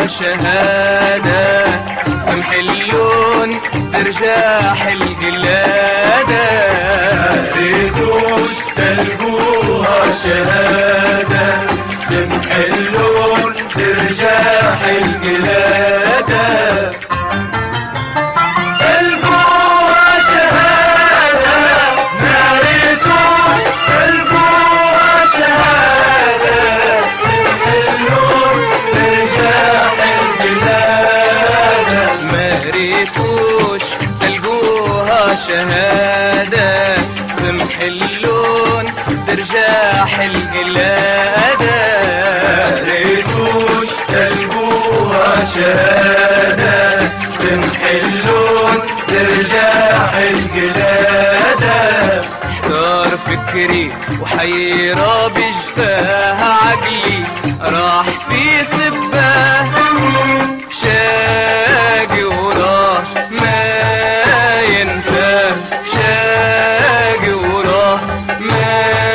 شهادة، سمح اللون ترجاح القلادة. ريتوش تلقوها شهادة، سمح اللون ترجاح القلادة. تلقوها شهادة، ما ريتوش تلقوها شهادة، سمح اللون ترجاح القلادة. ما ريتوش تلقوها شهادة، سمح اللون ترجاح القلادة. ريتوش تلقوها شهادة، سمح اللون ترجاح القلادة. احتار فكري وحيرة بجفاها عقلي، راح في سباه شاقي وراه ما ينساه، شاقي وراه ما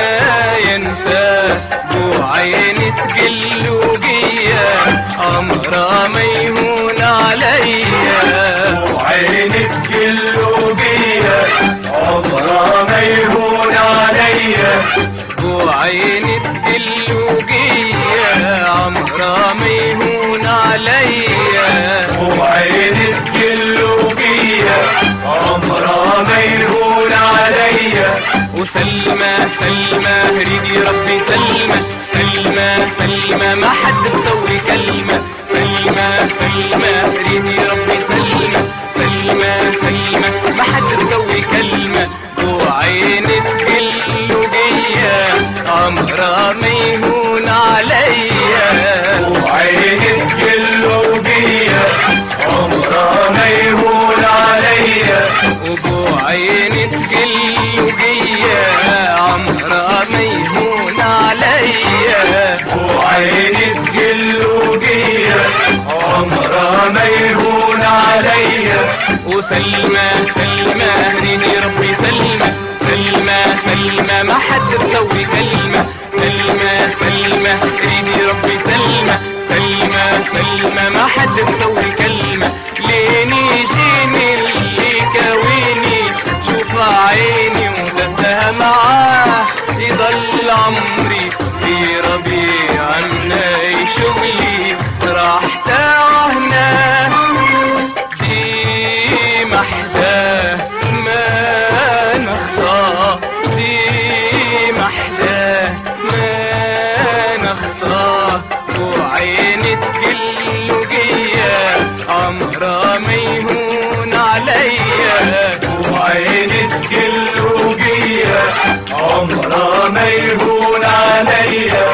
ينساه. وعيني تقل وقيا عمرها ما يهون عليا، وعيني تقل وقيا عمرها ما يهون عليا. وعيني تقل وقيا عمرها ما يهون عليا. وعيني تقل وقيا عمرها ما يهون عليا. وسلمى سلمى ريدي ربي سلمى، سلمى سلمى ما حد مسوي كلمة. سلمى سلمى ريدي ربي سلمى، سلمى سلمى ما حد مسوي كلمة. وعيني تقل وقيا عمرها ما يهون عليا. وعيني تقل وقيا عمرها ما يهون عليا. وعيني تقل وقيا عمرها ما يهون عليا. وعيني تقل وقيا عمرها ما يهون عليا. وسلمى سلمى ريدي ربي سلمى، سلمى سلمى ما حد مسوي كلمة. سلمى سلمى ريدي ربي سلمى، سلمى سلمى ما حد مسوي كلمة. ليني جيني اللي كاويني، شوف عيني ودسها معاه، يضل عمري في ربيع مناي شغلي راح تاهنا. دي محلاه ما نخطاه، دي محلاه ما نخطاه. وعيني تقل وقيا عمرها ما يهون عليا. وعيني تقل وقيا عمرها ما يهون عليا.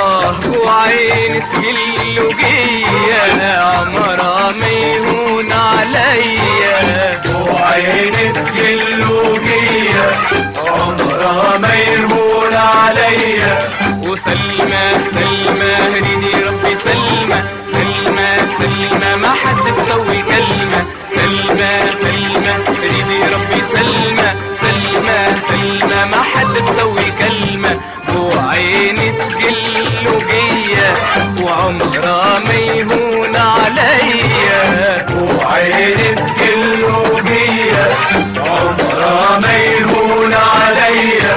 وعيني تقل وقيا عمرها ما يهون عليا. وعيني تقل وقيا عمرها ما يهون عليا. وسلمى سلمى ريدي ربي سلمى، سلمى سلمى ما حد مسوي كلمة. سلمى سلمى ريدي ربي سلمى، سلمى سلمى ما حد مسوي كلمة. وعيني تقل وقيا وعمرها ما يهون عليا. وعيني تقل وقيا عمرها ما يهون عليا.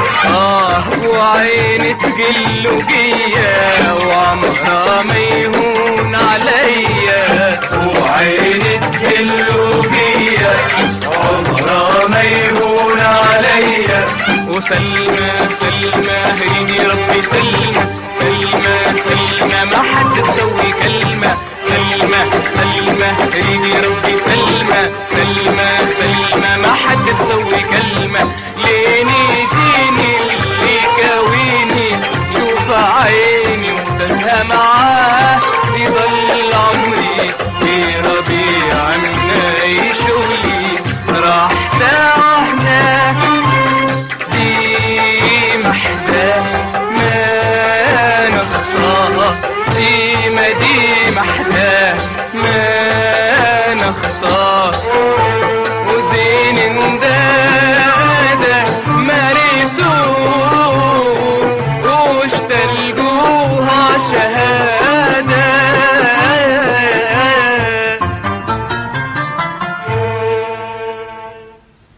وعيني تقل وقيا وعمرها ما يهون عليا. وعيني تقل وقيا عمرها ما يهون عليا. وسلمى